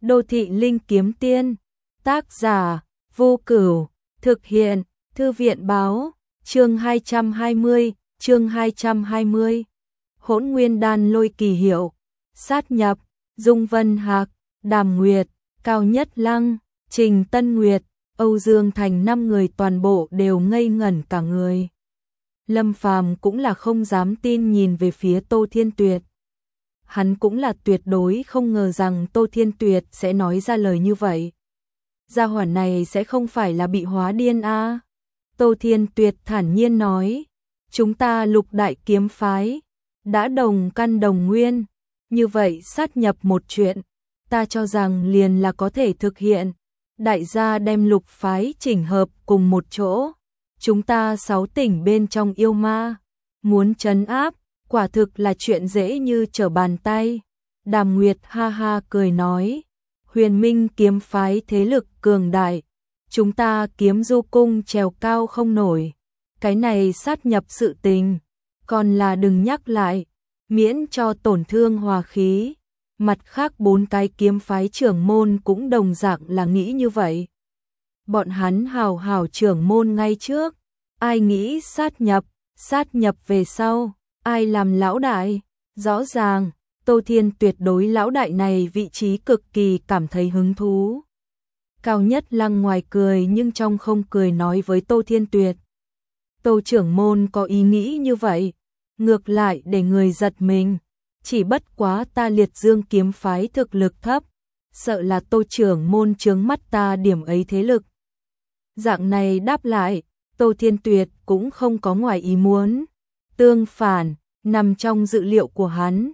Đô thị linh kiếm tiên, tác giả, Vô Cửu, thực hiện, Thư viện báo, chương 220, Hỗn Nguyên Đan Lôi Kỳ Hiệu, sát nhập, Dung Vân Hạc, Đàm Nguyệt, Cao Nhất Lăng, Trình Tân Nguyệt, Âu Dương Thành, 5 người toàn bộ đều ngây ngẩn cả người. Lâm Phàm cũng là không dám tin nhìn về phía Tô Thiên Tuyệt. Hắn cũng là tuyệt đối không ngờ rằng Tô Thiên Tuyệt sẽ nói ra lời như vậy. Gia hỏa này sẽ không phải là bị hóa điên à? Tô Thiên Tuyệt thản nhiên nói, chúng ta Lục Đại Kiếm Phái đã đồng căn đồng nguyên, như vậy sát nhập một chuyện, ta cho rằng liền là có thể thực hiện. Đại gia đem Lục phái chỉnh hợp cùng một chỗ, chúng ta 6 tỉnh bên trong yêu ma, muốn trấn áp, quả thực là chuyện dễ như trở bàn tay. Đàm Nguyệt ha ha cười nói, Huyền Minh kiếm phái thế lực cường đại, chúng ta Kiếm Du cung trèo cao không nổi, cái này sát nhập sự tình, còn là đừng nhắc lại, miễn cho tổn thương hòa khí. Mặt khác 4 cái kiếm phái trưởng môn cũng đồng dạng là nghĩ như vậy. Bọn hắn hào hào trưởng môn ngay trước, ai nghĩ sát nhập về sau, ai làm lão đại, rõ ràng, Tô Thiên Tuyệt đối lão đại này vị trí cực kỳ cảm thấy hứng thú. Cao Nhất Lăng ngoài cười nhưng trong không cười nói với Tô Thiên Tuyệt. Tô trưởng môn có ý nghĩ như vậy, ngược lại để người giật mình. Chỉ bất quá ta Liệt Dương kiếm phái thực lực thấp, sợ là Tô trưởng môn chướng mắt ta điểm ấy thế lực. Dạng này đáp lại, Tô Thiên Tuyệt cũng không có ngoài ý muốn. Tương phản, nằm trong dự liệu của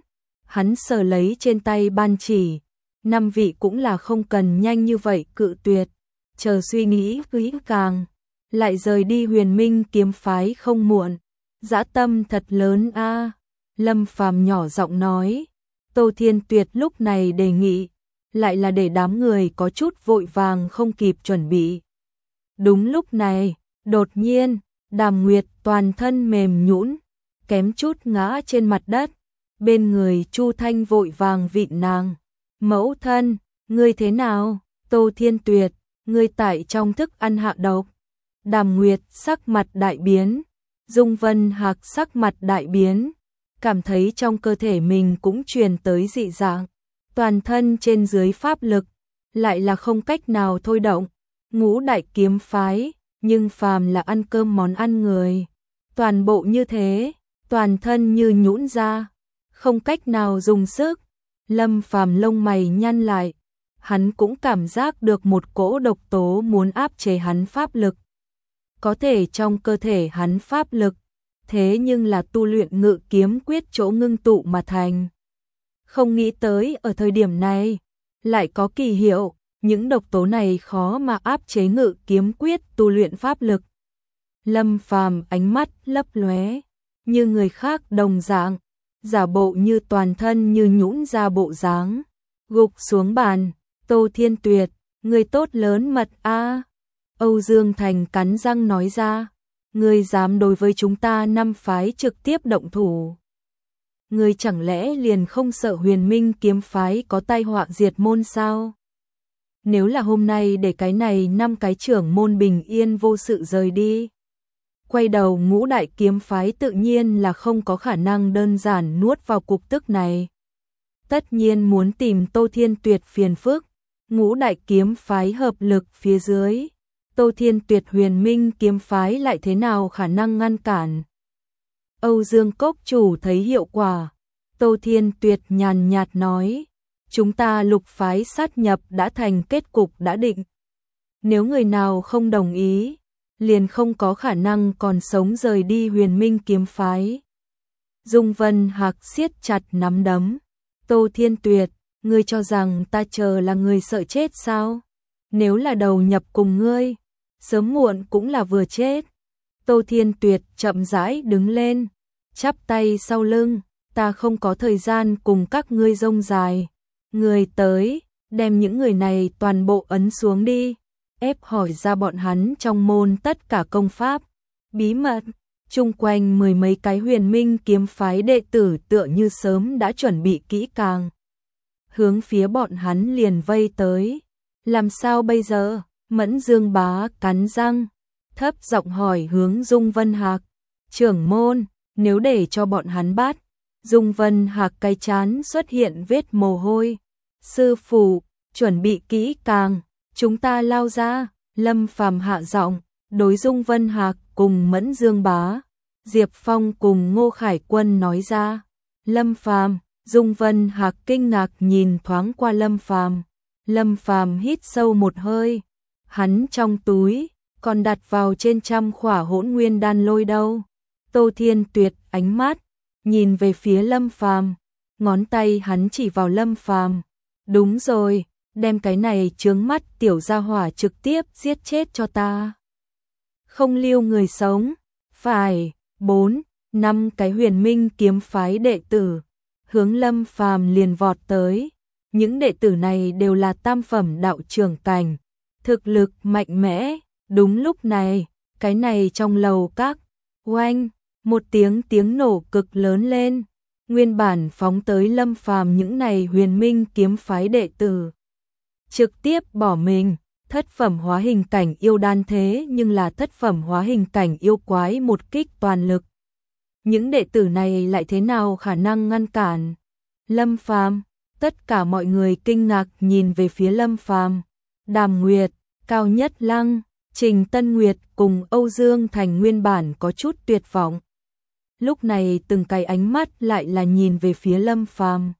hắn sờ lấy trên tay ban chỉ, 5 vị cũng là không cần nhanh như vậy cự tuyệt, chờ suy nghĩ kỹ càng, lại rời đi Huyền Minh kiếm phái không muộn. Dã tâm thật lớn a. Lâm Phàm nhỏ giọng nói, Tô Thiên Tuyệt lúc này đề nghị, lại là để đám người có chút vội vàng không kịp chuẩn bị. Đúng lúc này, đột nhiên, Đàm Nguyệt toàn thân mềm nhũn, kém chút ngã trên mặt đất, bên người Chu Thanh vội vàng vịn nàng. Mẫu thân, ngươi thế nào? Tô Thiên Tuyệt, ngươi tại trong thức ăn hạ độc. Đàm Nguyệt sắc mặt đại biến, Dung Vân Hạc sắc mặt đại biến. Cảm thấy trong cơ thể mình cũng truyền tới dị dạng, toàn thân trên dưới pháp lực, lại là không cách nào thôi động. Ngũ đại kiếm phái, nhưng phàm là ăn cơm món ăn người, toàn bộ như thế, toàn thân như nhũn ra, không cách nào dùng sức. Lâm Phàm lông mày nhăn lại, hắn cũng cảm giác được một cỗ độc tố muốn áp chế hắn pháp lực. Có thể trong cơ thể hắn pháp lực, thế nhưng là tu luyện Ngự Kiếm Quyết chỗ ngưng tụ mà thành. Không nghĩ tới ở thời điểm này, lại có kỳ hiệu, những độc tố này khó mà áp chế Ngự Kiếm Quyết tu luyện pháp lực. Lâm Phàm ánh mắt lấp lóe, như người khác đồng dạng, giả bộ như toàn thân như nhũn ra bộ dáng, gục xuống bàn. Tô Thiên Tuyệt, người tốt lớn mật a. Âu Dương Thành cắn răng nói ra, ngươi dám đối với chúng ta 5 phái trực tiếp động thủ. Ngươi chẳng lẽ liền không sợ Huyền Minh kiếm phái có tai họa diệt môn sao? Nếu là hôm nay để cái này 5 cái trưởng môn bình yên vô sự rời đi, quay đầu Ngũ đại kiếm phái tự nhiên là không có khả năng đơn giản nuốt vào cục tức này. Tất nhiên muốn tìm Tô Thiên Tuyệt phiền phức, Ngũ đại kiếm phái hợp lực phía dưới, Tô Thiên Tuyệt Huyền Minh kiếm phái lại thế nào khả năng ngăn cản. Âu Dương Cốc chủ thấy hiệu quả, Tô Thiên Tuyệt nhàn nhạt nói, chúng ta Lục phái sát nhập đã thành kết cục đã định. Nếu người nào không đồng ý, liền không có khả năng còn sống rời đi Huyền Minh kiếm phái. Dung Vân Hạc siết chặt nắm đấm, Tô Thiên Tuyệt, ngươi cho rằng ta chờ là người sợ chết sao? Nếu là đầu nhập cùng ngươi, sớm muộn cũng là vừa chết. Tô Thiên Tuyệt chậm rãi đứng lên, chắp tay sau lưng, ta không có thời gian cùng các ngươi rông dài. Người tới, đem những người này toàn bộ ấn xuống đi, ép hỏi ra bọn hắn trong môn tất cả công pháp, bí mật. Chung quanh 10 mấy cái Huyền Minh kiếm phái đệ tử tựa như sớm đã chuẩn bị kỹ càng. hướng phía bọn hắn liền vây tới. Làm sao bây giờ? Mẫn Dương Bá cắn răng, thấp giọng hỏi hướng Dung Vân Hạc. Trưởng môn, nếu để cho bọn hắn bắt. Dung Vân Hạc cái trán xuất hiện vết mồ hôi. Sư phụ, chuẩn bị kỹ càng, chúng ta lao ra. Lâm Phàm hạ giọng, đối Dung Vân Hạc cùng Mẫn Dương Bá, Diệp Phong cùng Ngô Khải Quân nói ra. Lâm Phàm, Dung Vân Hạc kinh ngạc nhìn thoáng qua Lâm Phàm. Lâm Phàm hít sâu một hơi, hắn trong túi còn đặt vào trên 100 khỏa Hỗn Nguyên Đan Lôi đâu. Tô Thiên Tuyệt ánh mắt nhìn về phía Lâm Phàm, ngón tay hắn chỉ vào Lâm Phàm. Đúng rồi, đem cái này chướng mắt tiểu gia hỏa trực tiếp giết chết cho ta. Không lưu người sống. Phải. 4, 5 cái Huyền Minh kiếm phái đệ tử hướng Lâm Phàm liền vọt tới. Những đệ tử này đều là tam phẩm đạo trưởng cảnh, thực lực mạnh mẽ. Đúng lúc này, cái này trong lầu các, oanh, một tiếng nổ cực lớn lên. Nguyên bản phóng tới Lâm Phàm những này Huyền Minh kiếm phái đệ tử trực tiếp bỏ mình. Thất phẩm hóa hình cảnh yêu đan thế nhưng là thất phẩm hóa hình cảnh yêu quái một kích toàn lực. Những đệ tử này lại thế nào khả năng ngăn cản Lâm Phàm? Tất cả mọi người kinh ngạc nhìn về phía Lâm Phàm. Đàm Nguyệt, Cao Nhất Lăng, Trình Tân Nguyệt cùng Âu Dương Thành nguyên bản có chút tuyệt vọng. Lúc này từng cái ánh mắt lại là nhìn về phía Lâm Phàm.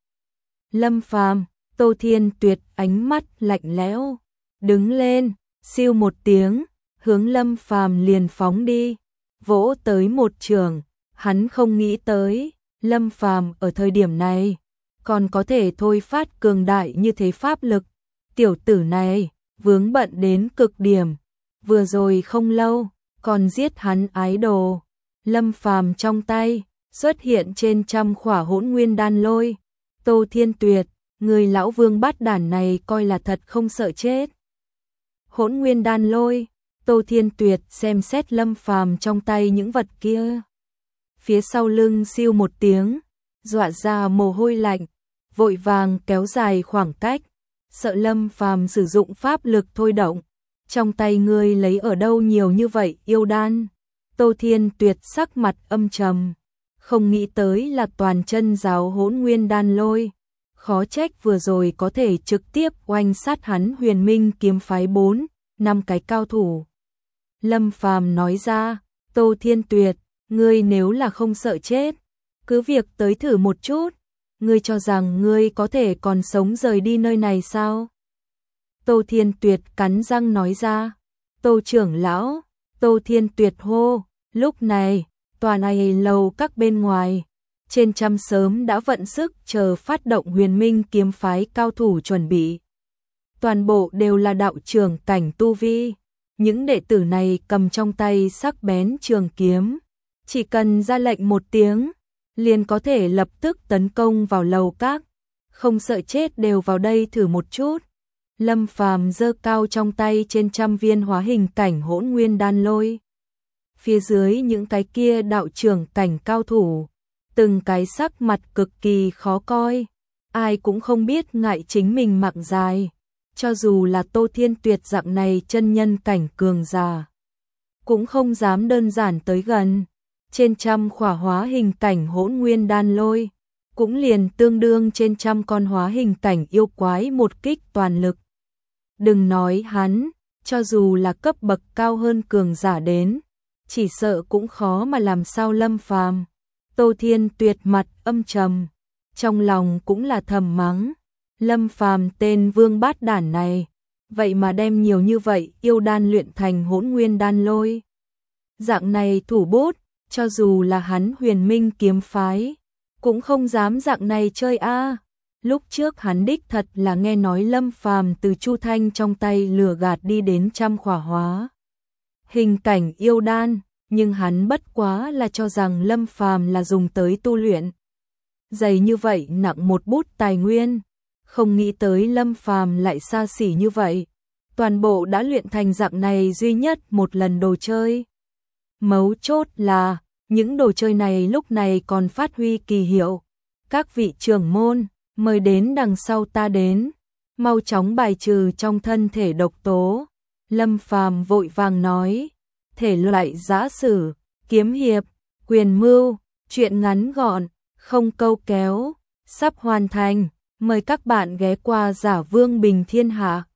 Lâm Phàm, Tô Thiên Tuyệt ánh mắt lạnh lẽo, đứng lên, siêu một tiếng, hướng Lâm Phàm liền phóng đi, vỗ tới một trường. Hắn không nghĩ tới, Lâm Phàm ở thời điểm này còn có thể thôi phát cường đại như thế pháp lực. Tiểu tử này vướng bận đến cực điểm, vừa rồi không lâu còn giết hắn ái đồ. Lâm Phàm trong tay xuất hiện trên 100 khỏa Hỗn Nguyên Đan Lôi. Tô Thiên Tuyệt, người lão vương bát đản này coi là thật không sợ chết. Hỗn Nguyên Đan Lôi. Tô Thiên Tuyệt xem xét Lâm Phàm trong tay những vật kia, phía sau lưng siêu một tiếng, dọa ra mồ hôi lạnh, vội vàng kéo dài khoảng cách, sợ Lâm Phàm sử dụng pháp lực thôi động. Trong tay ngươi lấy ở đâu nhiều như vậy yêu đan? Tô Thiên Tuyệt sắc mặt âm trầm, không nghĩ tới là toàn chân giáo Hỗn Nguyên Đan Lôi. Khó trách vừa rồi có thể trực tiếp oanh sát hắn Huyền Minh kiếm phái 4, 5 cái cao thủ. Lâm Phàm nói ra, Tô Thiên Tuyệt, ngươi nếu là không sợ chết, cứ việc tới thử một chút. Ngươi cho rằng ngươi có thể còn sống rời đi nơi này sao? Tô Thiên Tuyệt cắn răng nói ra. Tô trưởng lão, Tô Thiên Tuyệt hô. Lúc này, tòa này lầu các bên ngoài, trên 100 sớm đã vận sức chờ phát động Huyền Minh kiếm phái cao thủ chuẩn bị. Toàn bộ đều là đạo trưởng cảnh tu vi. Những đệ tử này cầm trong tay sắc bén trường kiếm, chỉ cần ra lệnh một tiếng, liền có thể lập tức tấn công vào lầu các. Không sợ chết đều vào đây thử một chút. Lâm Phàm giơ cao trong tay trên 100 viên hóa hình cảnh Hỗn Nguyên Đan Lôi. Phía dưới những cái kia đạo trưởng cảnh cao thủ, từng cái sắc mặt cực kỳ khó coi, ai cũng không biết ngại chính mình mạng dài. Cho dù là Tô Thiên Tuyệt dạng này chân nhân cảnh cường giả, cũng không dám đơn giản tới gần. Trên 100 khỏa hóa hình cảnh Hỗn Nguyên Đan Lôi, cũng liền tương đương trên 100 con hóa hình cảnh yêu quái một kích toàn lực. Đừng nói hắn, cho dù là cấp bậc cao hơn cường giả đến, chỉ sợ cũng khó mà làm sao Lâm Phàm. Tô Thiên Tuyệt mặt âm trầm, trong lòng cũng là thầm mắng. Lâm Phàm tên vương bát đản này, vậy mà đem nhiều như vậy yêu đan luyện thành Hỗn Nguyên Đan Lôi. Dạng này thủ bút, cho dù là hắn Huyền Minh kiếm phái, cũng không dám dạng này chơi a. Lúc trước hắn đích thật là nghe nói Lâm Phàm từ Chu Thanh trong tay lừa gạt đi đến 100 khỏa hóa hình cảnh yêu đan, nhưng hắn bất quá là cho rằng Lâm Phàm là dùng tới tu luyện. Dày như vậy nặng một bút tài nguyên, không nghĩ tới Lâm Phàm lại xa xỉ như vậy, toàn bộ đã luyện thành dạng này duy nhất một lần đồ chơi. Mấu chốt là, những đồ chơi này lúc này còn phát huy kỳ hiệu. Các vị trưởng môn, mời đến đằng sau ta đến, mau chóng bài trừ trong thân thể độc tố. Lâm Phàm vội vàng nói, thể loại giã sử, kiếm hiệp, quyền mưu, truyện ngắn gọn, không câu kéo, sắp hoàn thành, mời các bạn ghé qua Giả Vương Bình Thiên Hạ.